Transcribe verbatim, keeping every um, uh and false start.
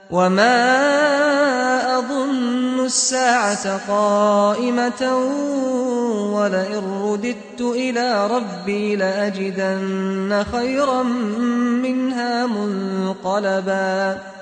وما أظن الساعة قائمة ولئن رددت إلى ربي لأجدن خيرا منها منقلبا